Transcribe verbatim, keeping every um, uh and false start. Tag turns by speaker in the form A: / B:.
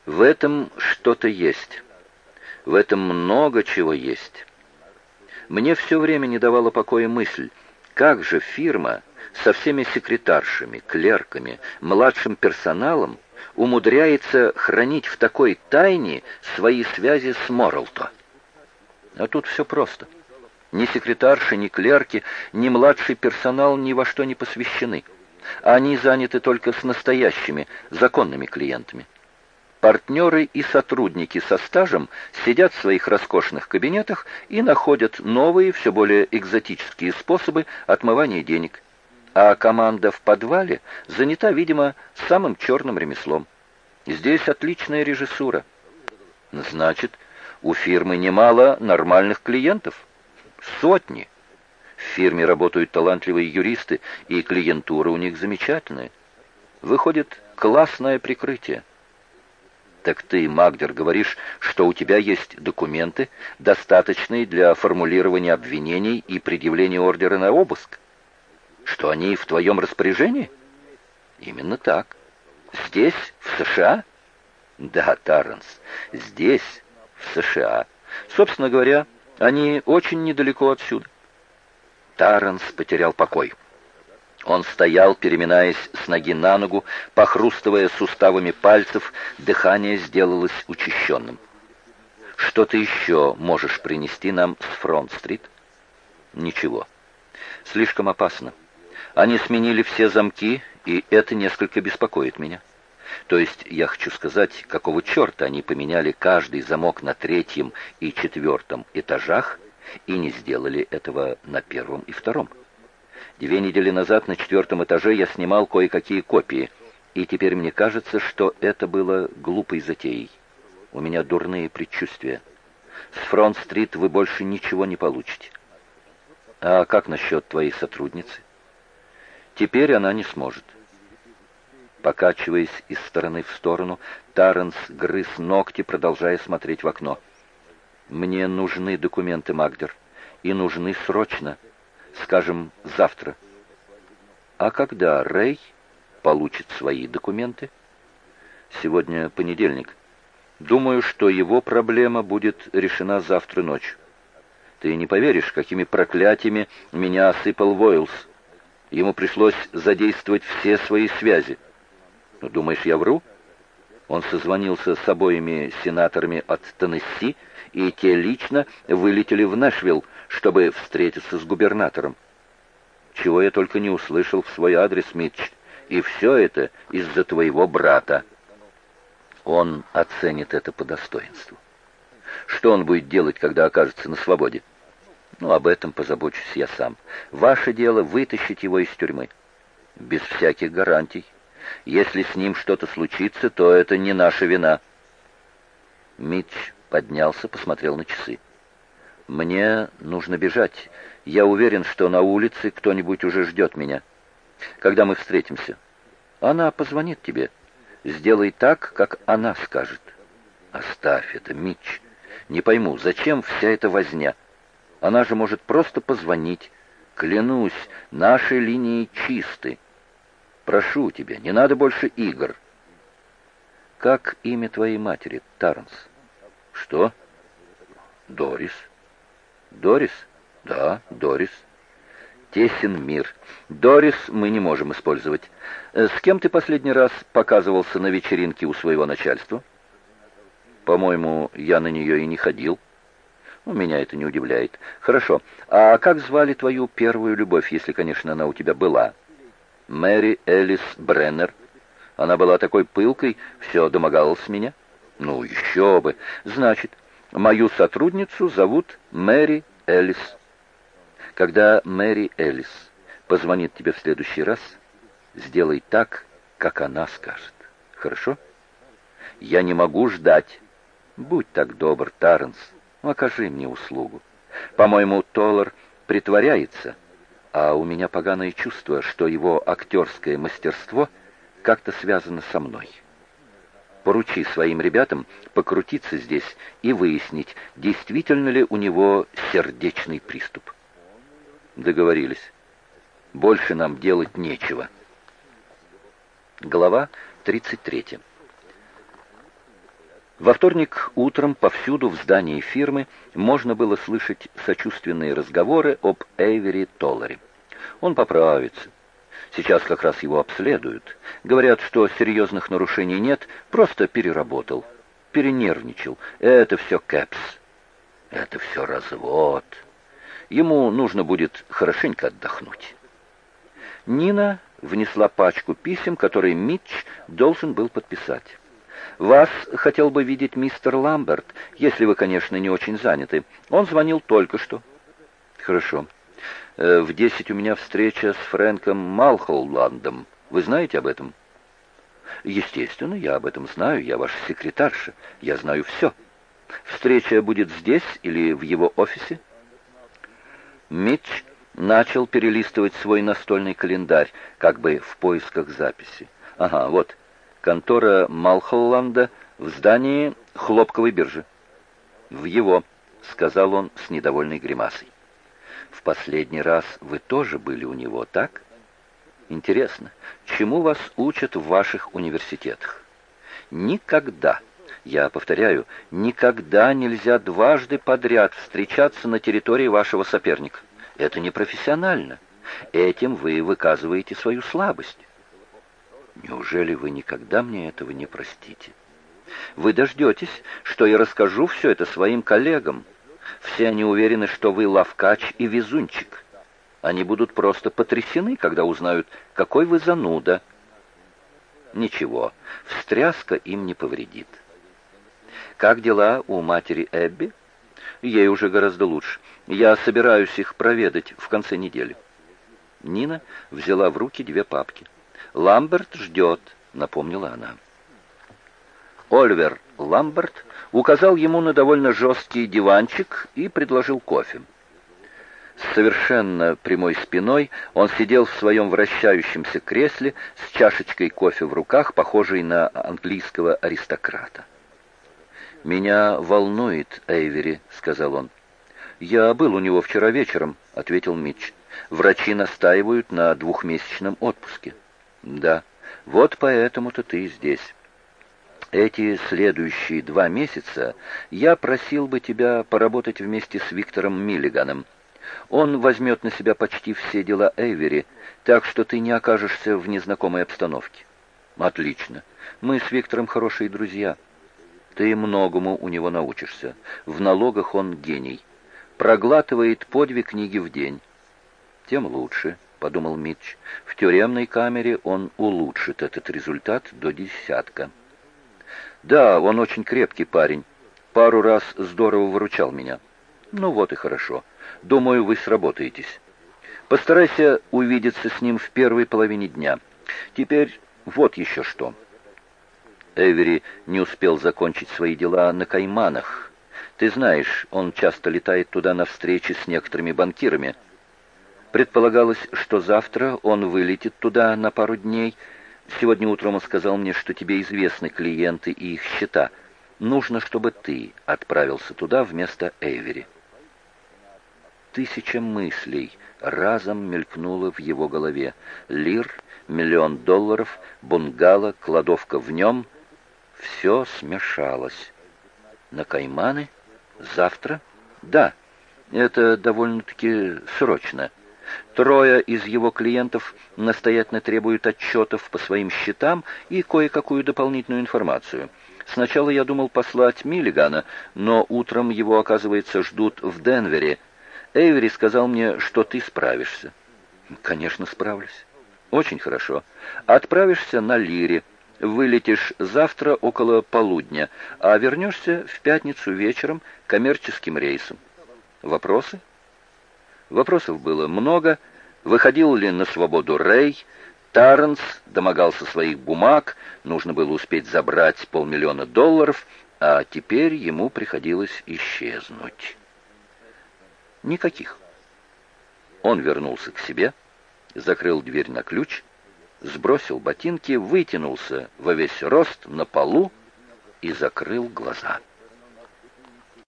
A: В этом что-то есть. В этом много чего есть. Мне все время не давала покоя мысль, как же фирма со всеми секретаршами, клерками, младшим персоналом умудряется хранить в такой тайне свои связи с Моррелто. А тут все просто. Ни секретарши, ни клерки, ни младший персонал ни во что не посвящены. Они заняты только с настоящими, законными клиентами. Партнеры и сотрудники со стажем сидят в своих роскошных кабинетах и находят новые, все более экзотические способы отмывания денег. А команда в подвале занята, видимо, самым черным ремеслом. Здесь отличная режиссура. Значит, у фирмы немало нормальных клиентов. Сотни. В фирме работают талантливые юристы, и клиентура у них замечательная. Выходит, классное прикрытие. Так ты, Магдер, говоришь, что у тебя есть документы, достаточные для формулирования обвинений и предъявления ордера на обыск? Что они в твоем распоряжении? Именно так. Здесь, в США? Да, Тарренс, здесь, в США. Собственно говоря, они очень недалеко отсюда. Тарренс потерял покой. Он стоял, переминаясь с ноги на ногу, похрустывая суставами пальцев, дыхание сделалось учащенным. «Что ты еще можешь принести нам с Фронт-стрит?» «Ничего. Слишком опасно. Они сменили все замки, и это несколько беспокоит меня. То есть, я хочу сказать, какого черта они поменяли каждый замок на третьем и четвертом этажах и не сделали этого на первом и втором? Две недели назад на четвертом этаже я снимал кое-какие копии, и теперь мне кажется, что это было глупой затеей. У меня дурные предчувствия. С Фронт-стрит вы больше ничего не получите. А как насчет твоей сотрудницы? Теперь она не сможет». Покачиваясь из стороны в сторону, Тарренс грыз ногти, продолжая смотреть в окно. «Мне нужны документы, Магдер, и нужны срочно. Скажем, завтра». «А когда Рэй получит свои документы?» «Сегодня понедельник. Думаю, что его проблема будет решена завтра ночью. Ты не поверишь, какими проклятиями меня осыпал Войлс. Ему пришлось задействовать все свои связи. Ну, думаешь, я вру?» Он созвонился с обоими сенаторами от Теннесси, и те лично вылетели в Нэшвилл, чтобы встретиться с губернатором. Чего я только не услышал в свой адрес, Митч, и все это из-за твоего брата. Он оценит это по достоинству. Что он будет делать, когда окажется на свободе? Ну, об этом позабочусь я сам. Ваше дело вытащить его из тюрьмы. Без всяких гарантий. Если с ним что-то случится, то это не наша вина. Митч поднялся, посмотрел на часы. «Мне нужно бежать. Я уверен, что на улице кто-нибудь уже ждет меня. Когда мы встретимся?» «Она позвонит тебе. Сделай так, как она скажет». «Оставь это, Митч. Не пойму, зачем вся эта возня? Она же может просто позвонить. Клянусь, наши линии чисты. Прошу тебя, не надо больше игр». «Как имя твоей матери, Тарренс?» «Что?» «Дорис». «Дорис?» «Да, Дорис». «Тесен мир. Дорис мы не можем использовать. С кем ты последний раз показывался на вечеринке у своего начальства?» «По-моему, я на нее и не ходил». Ну, меня это не удивляет. Хорошо. А как звали твою первую любовь, если, конечно, она у тебя была?» «Мэри Элис Бреннер. Она была такой пылкой, все домогалась меня». «Ну, еще бы. Значит, мою сотрудницу зовут Мэри Элис. Когда Мэри Элис позвонит тебе в следующий раз, сделай так, как она скажет. Хорошо? Я не могу ждать. Будь так добр, Тарренс, окажи мне услугу. По-моему, Толлар притворяется, а у меня поганое чувство, что его актерское мастерство как-то связано со мной. Поручи своим ребятам покрутиться здесь и выяснить, действительно ли у него сердечный приступ». «Договорились. Больше нам делать нечего». Глава тридцать третья. Во вторник утром повсюду в здании фирмы можно было слышать сочувственные разговоры об Эйвери Толларе. Он поправится. Сейчас как раз его обследуют. Говорят, что серьезных нарушений нет, просто переработал, перенервничал. Это все Кэпс. Это все развод. Ему нужно будет хорошенько отдохнуть. Нина внесла пачку писем, которые Митч должен был подписать. «Вас хотел бы видеть мистер Ламберт, если вы, конечно, не очень заняты. Он звонил только что». «Хорошо. В десять у меня встреча с Фрэнком Малхолландом. Вы знаете об этом?» «Естественно, я об этом знаю. Я ваша секретарша. Я знаю все. Встреча будет здесь или в его офисе?» Митч начал перелистывать свой настольный календарь, как бы в поисках записи. «Ага, вот. Контора Малхолланда в здании хлопковой биржи». «В его», — сказал он с недовольной гримасой. «В последний раз вы тоже были у него, так? Интересно, чему вас учат в ваших университетах? Никогда, я повторяю, никогда нельзя дважды подряд встречаться на территории вашего соперника. Это непрофессионально. Этим вы выказываете свою слабость. Неужели вы никогда мне этого не простите? Вы дождетесь, что я расскажу все это своим коллегам. Все они уверены, что вы ловкач и везунчик. Они будут просто потрясены, когда узнают, какой вы зануда. Ничего, встряска им не повредит. Как дела у матери Эбби? Ей уже гораздо лучше. Я собираюсь их проведать в конце недели». Нина взяла в руки две папки. «Ламберт ждет», — напомнила она. Оливер Ламберт указал ему на довольно жесткий диванчик и предложил кофе. С совершенно прямой спиной он сидел в своем вращающемся кресле с чашечкой кофе в руках, похожей на английского аристократа. «Меня волнует Эйвери», — сказал он. «Я был у него вчера вечером», — ответил Митч. «Врачи настаивают на двухмесячном отпуске». «Да, вот поэтому-то ты здесь. Эти следующие два месяца я просил бы тебя поработать вместе с Виктором Миллиганом. Он возьмет на себя почти все дела Эйвери, так что ты не окажешься в незнакомой обстановке». «Отлично. Мы с Виктором хорошие друзья. Ты многому у него научишься. В налогах он гений. Проглатывает по две книги в день». «Тем лучше», — подумал Митч. «В тюремной камере он улучшит этот результат до десятка». «Да, он очень крепкий парень. Пару раз здорово выручал меня». «Ну вот и хорошо. Думаю, вы сработаетесь. Постарайся увидеться с ним в первой половине дня. Теперь вот еще что». Эйвери не успел закончить свои дела на Кайманах. Ты знаешь, он часто летает туда на встречи с некоторыми банкирами. Предполагалось, что завтра он вылетит туда на пару дней. Сегодня утром он сказал мне, что тебе известны клиенты и их счета. Нужно, чтобы ты отправился туда вместо Эйвери. Тысяча мыслей разом мелькнуло в его голове. Лир, миллион долларов, бунгало, кладовка в нем. Все смешалось. На Кайманы? Завтра? Да, это довольно-таки срочно. Трое из его клиентов настоятельно требуют отчетов по своим счетам и кое-какую дополнительную информацию. Сначала я думал послать Миллигана, но утром его, оказывается, ждут в Денвере. Эйвери сказал мне, что ты справишься. Конечно, справлюсь. Очень хорошо. Отправишься на Лире. Вылетишь завтра около полудня, а вернешься в пятницу вечером коммерческим рейсом. Вопросы? Вопросов было много. Выходил ли на свободу Рэй? Тарренс домогался своих бумаг, нужно было успеть забрать полмиллиона долларов, а теперь ему приходилось исчезнуть. Никаких. Он вернулся к себе, закрыл дверь на ключ, сбросил ботинки, вытянулся во весь рост на полу и закрыл глаза.